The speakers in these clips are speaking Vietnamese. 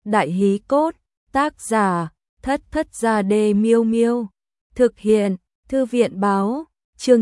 Đại hí cốt, tác giả, Thất Thất Gia Đê Miêu Miêu. Thực hiện, Thư viện báo, chương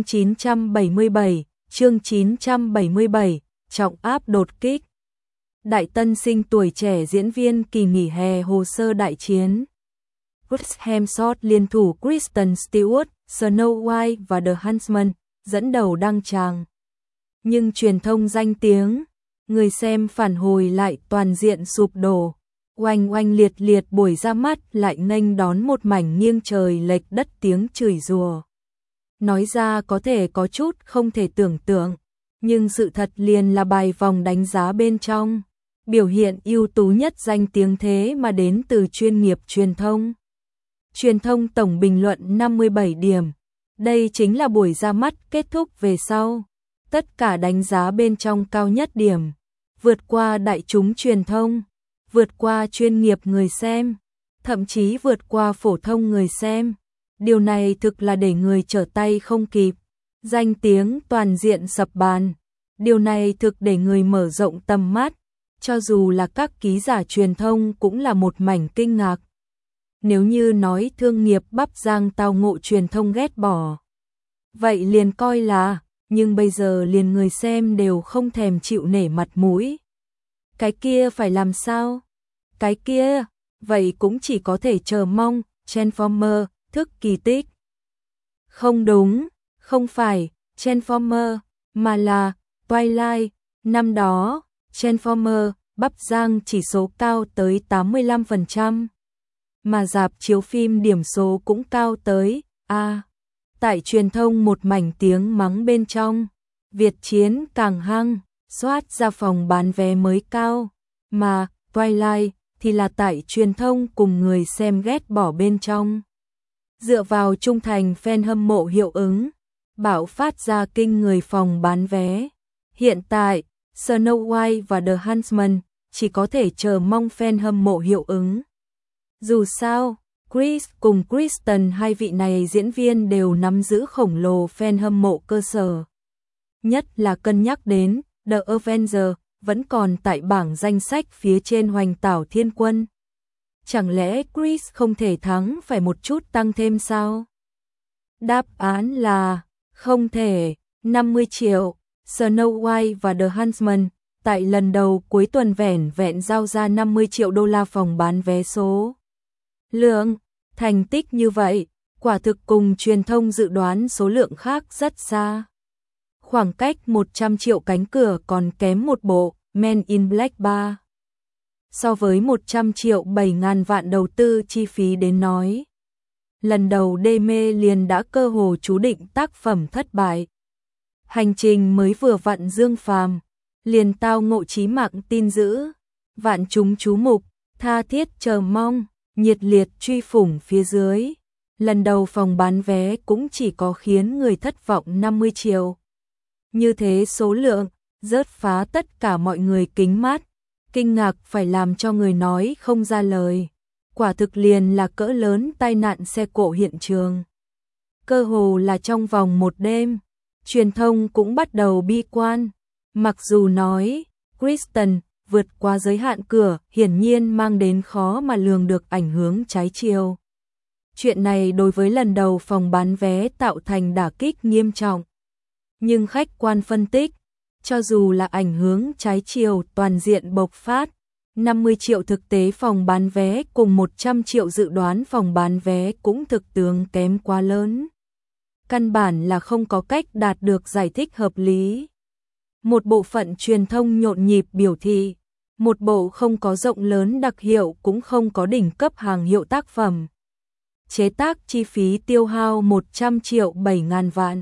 977, trọng áp đột kích. Đại tân sinh tuổi trẻ diễn viên kỳ nghỉ hè hồ sơ đại chiến. Chris Hemsworth liên thủ Kristen Stewart, Snow White và The Huntsman, dẫn đầu đăng tràng. Nhưng truyền thông danh tiếng, người xem phản hồi lại toàn diện sụp đổ. Oanh oanh liệt liệt buổi ra mắt lại nghênh đón một mảnh nghiêng trời lệch đất tiếng chửi rủa. Nói ra có thể có chút không thể tưởng tượng, nhưng sự thật liền là bài vòng đánh giá bên trong. Biểu hiện ưu tú nhất danh tiếng thế mà đến từ chuyên nghiệp truyền thông. Truyền thông tổng bình luận 57 điểm. Đây chính là buổi ra mắt kết thúc về sau. Tất cả đánh giá bên trong cao nhất điểm. Vượt qua đại chúng truyền thông, vượt qua chuyên nghiệp người xem, thậm chí vượt qua phổ thông người xem. Điều này thực là để người trở tay không kịp. Danh tiếng toàn diện sập bàn. Điều này thực để người mở rộng tầm mắt. Cho dù là các ký giả truyền thông cũng là một mảnh kinh ngạc. Nếu như nói thương nghiệp bắp rang tao ngộ truyền thông ghét bỏ, vậy liền coi là, nhưng bây giờ liền người xem đều không thèm chịu nể mặt mũi. Cái kia phải làm sao? Cái kia, vậy cũng chỉ có thể chờ mong, Transformer, thức kỳ tích. Không đúng, không phải, Transformer, mà là, Twilight, năm đó, Transformer, bắp rang chỉ số cao tới 85%. Mà rạp chiếu phim điểm số cũng cao tới, tại truyền thông một mảnh tiếng mắng bên trong, Việt chiến càng hăng, soát ra phòng bán vé mới cao, mà Twilight thì là tại truyền thông cùng người xem ghét bỏ bên trong. Dựa vào trung thành fan hâm mộ hiệu ứng, bạo phát ra kinh người phòng bán vé. Hiện tại, Snow White và The Huntsman chỉ có thể chờ mong fan hâm mộ hiệu ứng. Dù sao, Chris cùng Kristen, hai vị này diễn viên đều nắm giữ khổng lồ fan hâm mộ cơ sở. Nhất là cân nhắc đến The Avengers vẫn còn tại bảng danh sách phía trên Hoành Tảo Thiên Quân. Chẳng lẽ Chris không thể thắng phải một chút tăng thêm sao? Đáp án là không thể. 50 triệu. Snow White và The Huntsman tại lần đầu cuối tuần vẻn vẹn giao ra 50 triệu đô la phòng bán vé số. Lượng, thành tích như vậy, quả thực cùng truyền thông dự đoán số lượng khác rất xa. Khoảng cách 100 triệu cánh cửa còn kém một bộ Men in Black 3. So với 100 triệu 7.000 vạn đầu tư chi phí đến nói. Lần đầu đê mê liền đã cơ hồ chú định tác phẩm thất bại. Hành trình mới vừa vặn dương phàm, liền tao ngộ chí mạng tin dữ. Vạn chúng chú mục, tha thiết chờ mong, nhiệt liệt truy phủng phía dưới. Lần đầu phòng bán vé cũng chỉ có khiến người thất vọng 50 triệu. Như thế số lượng, rớt phá tất cả mọi người kính mắt. Kinh ngạc phải làm cho người nói không ra lời. Quả thực liền là cỡ lớn tai nạn xe cộ hiện trường. Cơ hồ là trong vòng một đêm, truyền thông cũng bắt đầu bi quan. Mặc dù nói, Kristen vượt qua giới hạn cửa hiển nhiên mang đến khó mà lường được ảnh hưởng trái chiều. Chuyện này đối với lần đầu phòng bán vé tạo thành đả kích nghiêm trọng. Nhưng khách quan phân tích, cho dù là ảnh hưởng trái chiều toàn diện bộc phát, 50 triệu thực tế phòng bán vé cùng 100 triệu dự đoán phòng bán vé cũng thực tướng kém quá lớn. Căn bản là không có cách đạt được giải thích hợp lý. Một bộ phận truyền thông nhộn nhịp biểu thị, một bộ không có rộng lớn đặc hiệu cũng không có đỉnh cấp hàng hiệu tác phẩm. Chế tác chi phí tiêu hao 100 triệu 7.000 vạn.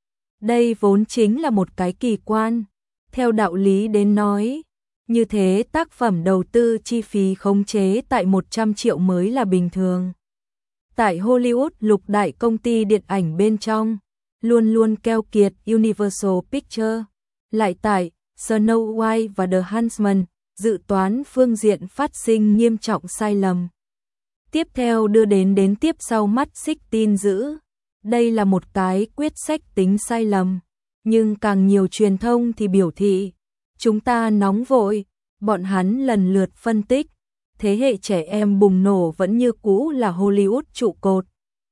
Đây vốn chính là một cái kỳ quan. Theo đạo lý đến nói, như thế tác phẩm đầu tư chi phí khống chế tại 100 triệu mới là bình thường. Tại Hollywood lục đại công ty điện ảnh bên trong, luôn luôn keo kiệt Universal Pictures. Lại tại Snow White và The Huntsman, dự toán phương diện phát sinh nghiêm trọng sai lầm. Tiếp theo đưa đến tiếp sau mắt xích tin dữ. Đây là một cái quyết sách tính sai lầm. Nhưng càng nhiều truyền thông thì biểu thị, chúng ta nóng vội, bọn hắn lần lượt phân tích, thế hệ trẻ em bùng nổ vẫn như cũ là Hollywood trụ cột.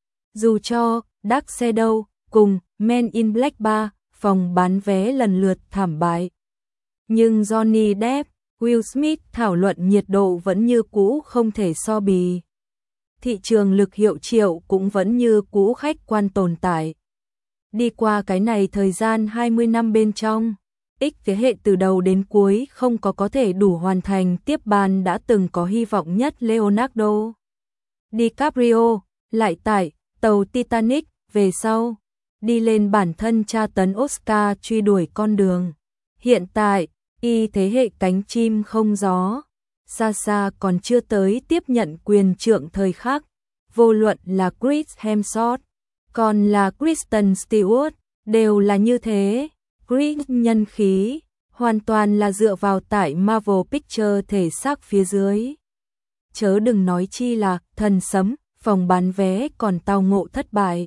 Dù cho Dark Shadow cùng Men in Black 3 phòng bán vé lần lượt thảm bại, nhưng Johnny Depp, Will Smith thảo luận nhiệt độ vẫn như cũ không thể so bì. Thị trường lực hiệu triệu cũng vẫn như cũ khách quan tồn tại. Đi qua cái này thời gian 20 năm bên trong, X thế hệ từ đầu đến cuối không có thể đủ hoàn thành tiếp ban đã từng có hy vọng nhất Leonardo DiCaprio, lại tại tàu Titanic về sau, đi lên bản thân tra tấn Oscar truy đuổi con đường. Hiện tại, Y thế hệ cánh chim không gió, xa xa còn chưa tới tiếp nhận quyền trượng thời khắc, vô luận là Chris Hemsworth, còn là Kristen Stewart, đều là như thế. Chris nhân khí, hoàn toàn là dựa vào tại Marvel Pictures thể xác phía dưới. Chớ đừng nói chi là thần sấm, phòng bán vé còn tao ngộ thất bại.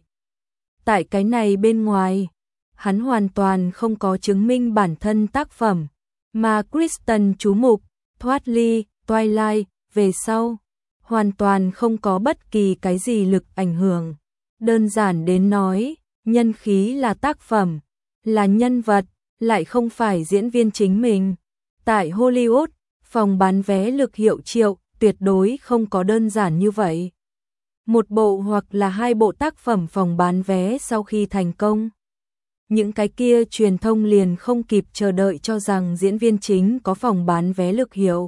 Tại cái này bên ngoài, hắn hoàn toàn không có chứng minh bản thân tác phẩm, mà Kristen chú mục, thoát ly, Twilight, về sau, hoàn toàn không có bất kỳ cái gì lực ảnh hưởng. Đơn giản đến nói, nhân khí là tác phẩm, là nhân vật, lại không phải diễn viên chính mình. Tại Hollywood, phòng bán vé lực hiệu triệu, tuyệt đối không có đơn giản như vậy. Một bộ hoặc là hai bộ tác phẩm phòng bán vé sau khi thành công, những cái kia truyền thông liền không kịp chờ đợi cho rằng diễn viên chính có phòng bán vé lực hiệu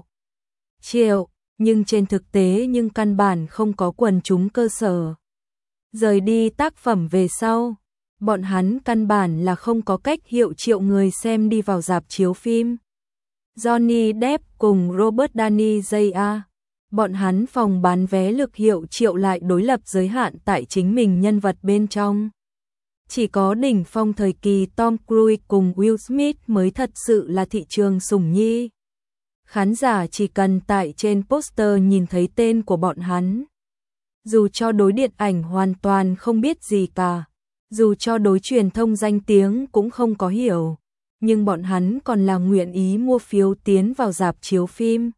triệu, nhưng trên thực tế nhưng căn bản không có quần chúng cơ sở. Rời đi tác phẩm về sau, bọn hắn căn bản là không có cách hiệu triệu người xem đi vào rạp chiếu phim. Johnny Depp cùng Robert Downey Jr., bọn hắn phòng bán vé lực hiệu triệu lại đối lập giới hạn tại chính mình nhân vật bên trong. Chỉ có đỉnh phong thời kỳ Tom Cruise cùng Will Smith mới thật sự là thị trường sủng nhi. Khán giả chỉ cần tại trên poster nhìn thấy tên của bọn hắn. Dù cho đối điện ảnh hoàn toàn không biết gì cả, dù cho đối truyền thông danh tiếng cũng không có hiểu, nhưng bọn hắn còn là nguyện ý mua phiếu tiến vào rạp chiếu phim.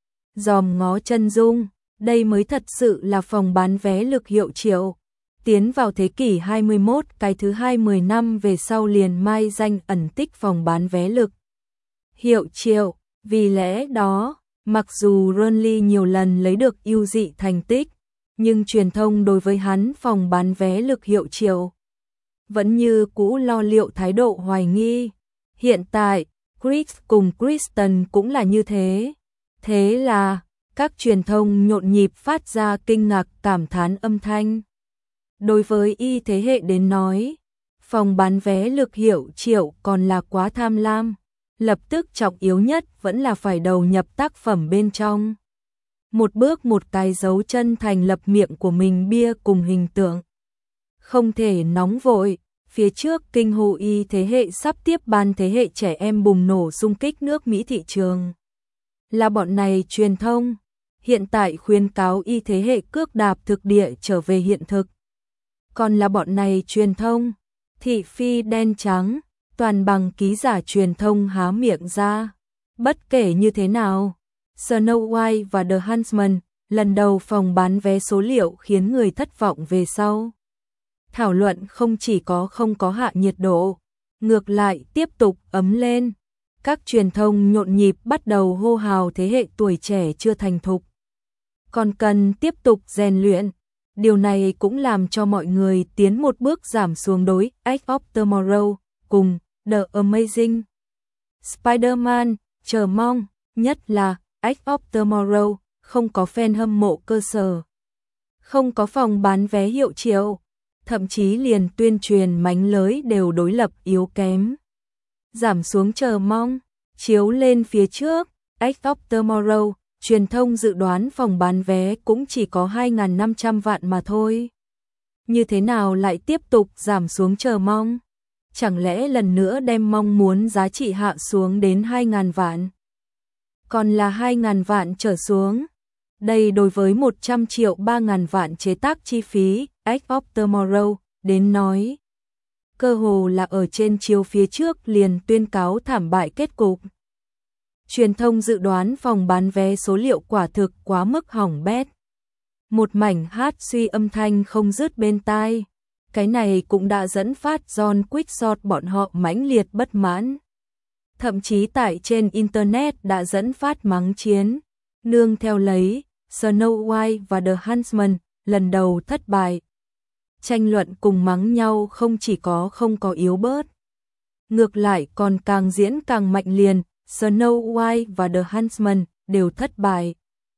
Dòm ngó chân dung, đây mới thật sự là phòng bán vé lực hiệu triệu. Tiến vào thế kỷ 21, cái thứ 20 năm về sau liền mai danh ẩn tích phòng bán vé lực hiệu triệu. Vì lẽ đó, mặc dù Ronly nhiều lần lấy được ưu dị thành tích, nhưng truyền thông đối với hắn phòng bán vé lực hiệu triệu vẫn như cũ lo liệu thái độ hoài nghi. Hiện tại, Chris cùng Kristen cũng là như thế. Thế là, các truyền thông nhộn nhịp phát ra kinh ngạc cảm thán âm thanh. Đối với Y thế hệ đến nói, phòng bán vé lực hiệu triệu còn là quá tham lam, lập tức trọng yếu nhất vẫn là phải đầu nhập tác phẩm bên trong. Một bước một cái dấu chân thành lập miệng của mình bia cùng hình tượng. Không thể nóng vội, phía trước kinh hô Y thế hệ sắp tiếp ban thế hệ trẻ em bùng nổ xung kích nước Mỹ thị trường. Là bọn này truyền thông, hiện tại khuyên cáo Y thế hệ cước đạp thực địa trở về hiện thực. Còn là bọn này truyền thông, thị phi đen trắng, toàn bằng ký giả truyền thông há miệng ra. Bất kể như thế nào, Snow White và The Huntsman, lần đầu phòng bán vé số liệu khiến người thất vọng về sau. Thảo luận không chỉ không có hạ nhiệt độ, ngược lại tiếp tục ấm lên. Các truyền thông nhộn nhịp bắt đầu hô hào thế hệ tuổi trẻ chưa thành thục, còn cần tiếp tục rèn luyện. Điều này cũng làm cho mọi người tiến một bước giảm xuống đối Edge of Tomorrow cùng The Amazing Spider-Man, chờ mong, nhất là Edge of Tomorrow không có fan hâm mộ cơ sở, không có phòng bán vé hiệu triệu, thậm chí liền tuyên truyền mánh lới đều đối lập yếu kém. Giảm xuống chờ mong, chiếu lên phía trước, Edge of Tomorrow, truyền thông dự đoán phòng bán vé cũng chỉ có 2.500 vạn mà thôi. Như thế nào lại tiếp tục giảm xuống chờ mong? Chẳng lẽ lần nữa đem mong muốn giá trị hạ xuống đến 2.000 vạn? Còn là 2.000 vạn trở xuống? Đây đối với 100 triệu 3.000 vạn chế tác chi phí, Edge of Tomorrow, đến nói. Cơ hồ là ở trên chiếu phía trước liền tuyên cáo thảm bại kết cục. Truyền thông dự đoán phòng bán vé số liệu quả thực quá mức hỏng bét. Một mảnh hát suy âm thanh không dứt bên tai. Cái này cũng đã dẫn phát John Quickshot bọn họ mãnh liệt bất mãn. Thậm chí tại trên Internet đã dẫn phát mắng chiến. Nương theo lấy, Snow White và The Huntsman lần đầu thất bại. Tranh luận cùng mắng nhau không có yếu bớt. Ngược lại còn càng diễn càng mạnh liền, Snow White và The Huntsman đều thất bại.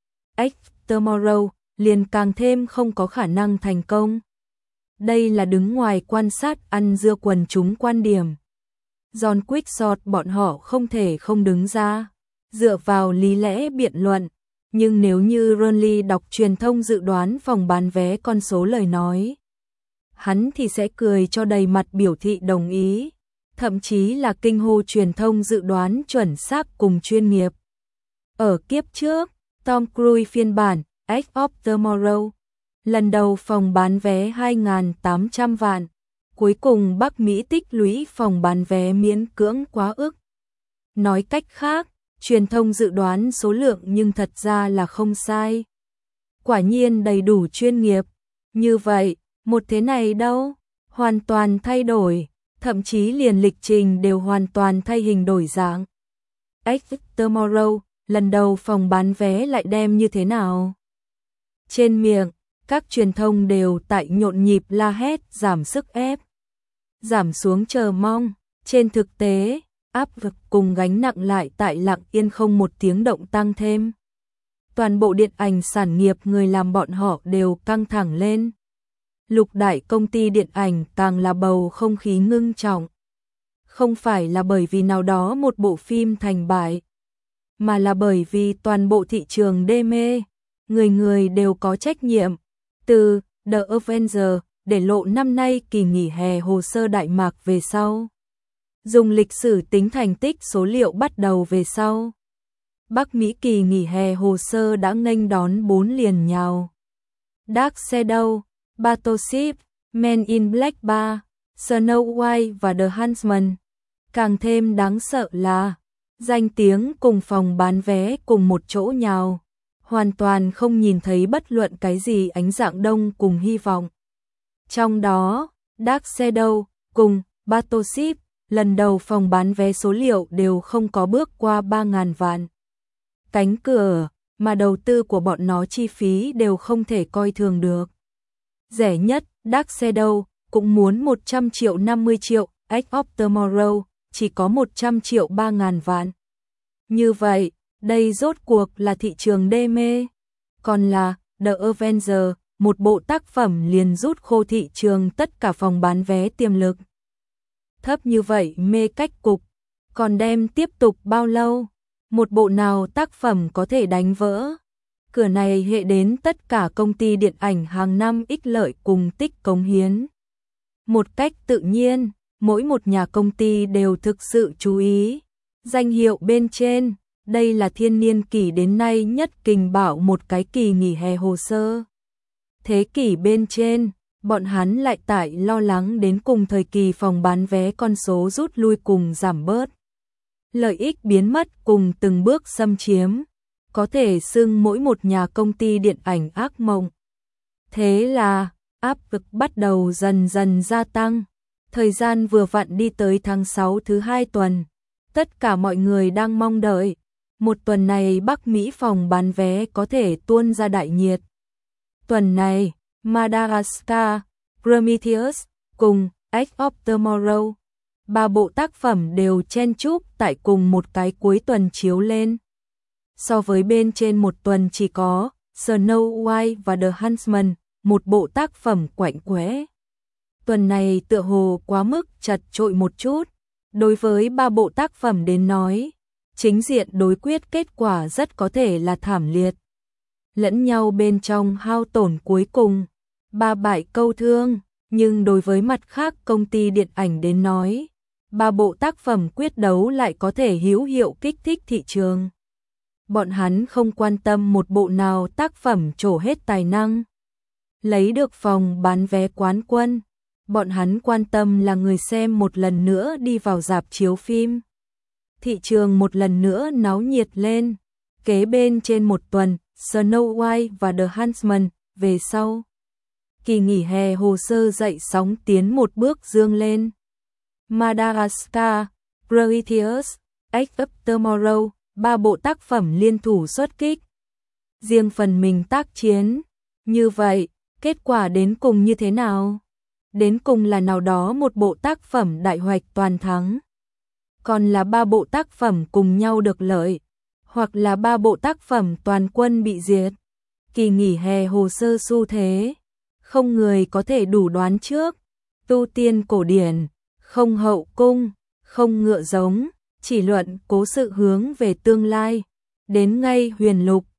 Tomorrow liền càng thêm không có khả năng thành công. Đây là đứng ngoài quan sát ăn dưa quần chúng quan điểm. John Quickshot bọn họ không thể không đứng ra, dựa vào lý lẽ biện luận. Nhưng nếu như Ronly đọc truyền thông dự đoán phòng bán vé con số lời nói, hắn thì sẽ cười cho đầy mặt biểu thị đồng ý, thậm chí là kinh hô truyền thông dự đoán chuẩn xác cùng chuyên nghiệp. Ở kiếp trước, Tom Cruise phiên bản Edge of Tomorrow, lần đầu phòng bán vé 2.800 vạn, cuối cùng Bắc Mỹ tích lũy phòng bán vé miễn cưỡng quá ức. Nói cách khác, truyền thông dự đoán số lượng nhưng thật ra là không sai. Quả nhiên đầy đủ chuyên nghiệp. Như vậy, một thế này đâu, hoàn toàn thay đổi, thậm chí liền lịch trình đều hoàn toàn thay hình đổi dạng. Edge Tomorrow, lần đầu phòng bán vé lại đem như thế nào? Trên miệng, các truyền thông đều tại nhộn nhịp la hét giảm sức ép, giảm xuống chờ mong. Trên thực tế, áp lực cùng gánh nặng lại tại lặng yên không một tiếng động tăng thêm. Toàn bộ điện ảnh sản nghiệp người làm bọn họ đều căng thẳng lên. Lục đại công ty điện ảnh càng là bầu không khí ngưng trọng. Không phải là bởi vì nào đó một bộ phim thành bại, mà là bởi vì toàn bộ thị trường đê mê, người người đều có trách nhiệm. Từ The Avengers để lộ năm nay kỳ nghỉ hè hồ sơ Đại Mạc về sau. Dùng lịch sử tính thành tích số liệu bắt đầu về sau. Bắc Mỹ kỳ nghỉ hè hồ sơ đã nghênh đón 4 liền nhào. Dark Shadow, Battleship, Men in Black 3, Snow White và The Huntsman. Càng thêm đáng sợ là danh tiếng cùng phòng bán vé cùng một chỗ nhào, hoàn toàn không nhìn thấy bất luận cái gì ánh dạng đông cùng hy vọng. Trong đó, Dark Shadow cùng Battleship lần đầu phòng bán vé số liệu đều không có bước qua 3.000 vạn. Cánh cửa mà đầu tư của bọn nó chi phí đều không thể coi thường được. Rẻ nhất, Dark Shadow cũng muốn 100 triệu 50 triệu, Edge of Tomorrow chỉ có 100 triệu 3.000 vạn. Như vậy, đây rốt cuộc là thị trường đê mê. Còn là The Avengers, một bộ tác phẩm liền rút khô thị trường tất cả phòng bán vé tiềm lực. Thấp như vậy mê cách cục, còn đem tiếp tục bao lâu? Một bộ nào tác phẩm có thể đánh vỡ? Cửa này hệ đến tất cả công ty điện ảnh hàng năm ích lợi cùng tích cống hiến. Một cách tự nhiên, mỗi một nhà công ty đều thực sự chú ý. Danh hiệu bên trên, đây là thiên niên kỷ đến nay nhất kình bảo một cái kỳ nghỉ hè hồ sơ. Thế kỷ bên trên, bọn hắn lại tại lo lắng đến cùng thời kỳ phòng bán vé con số rút lui cùng giảm bớt. Lợi ích biến mất cùng từng bước xâm chiếm, có thể xưng mỗi một nhà công ty điện ảnh ác mộng. Thế là, áp lực bắt đầu dần dần gia tăng. Thời gian vừa vặn đi tới tháng 6 thứ 2 tuần. Tất cả mọi người đang mong đợi. Một tuần này Bắc Mỹ phòng bán vé có thể tuôn ra đại nhiệt. Tuần này, Madagascar, Prometheus cùng Edge of Tomorrow, 3 bộ tác phẩm đều chen chúc tại cùng một cái cuối tuần chiếu lên. So với bên trên một tuần chỉ có Snow White và The Huntsman, một bộ tác phẩm quạnh quẽ. Tuần này tựa hồ quá mức chật chội một chút. Đối với 3 bộ tác phẩm đến nói, chính diện đối quyết kết quả rất có thể là thảm liệt. Lẫn nhau bên trong hao tổn cuối cùng, 3 bại câu thương, nhưng đối với mặt khác công ty điện ảnh đến nói, 3 bộ tác phẩm quyết đấu lại có thể hữu hiệu kích thích thị trường. Bọn hắn không quan tâm một bộ nào tác phẩm trổ hết tài năng, lấy được phòng bán vé quán quân. Bọn hắn quan tâm là người xem một lần nữa đi vào rạp chiếu phim. thị trường một lần nữa náo nhiệt lên. Kế bên trên một tuần, Snow White và The Huntsman, về sau. Kỳ nghỉ hè hồ sơ dậy sóng tiến một bước dương lên. Madagascar, Prometheus, Edge of Tomorrow, 3 bộ tác phẩm liên thủ xuất kích. Riêng phần mình tác chiến. Như vậy, kết quả đến cùng như thế nào? Đến cùng là nào đó một bộ tác phẩm đại hoạch toàn thắng. Còn là 3 bộ tác phẩm cùng nhau được lợi. Hoặc là 3 bộ tác phẩm toàn quân bị diệt. Kỳ nghỉ hè hồ sơ xu thế. Không người có thể đủ đoán trước. Tu tiên cổ điển, không hậu cung, không ngựa giống, chỉ luận cố sự hướng về tương lai. Đến ngay huyền lục,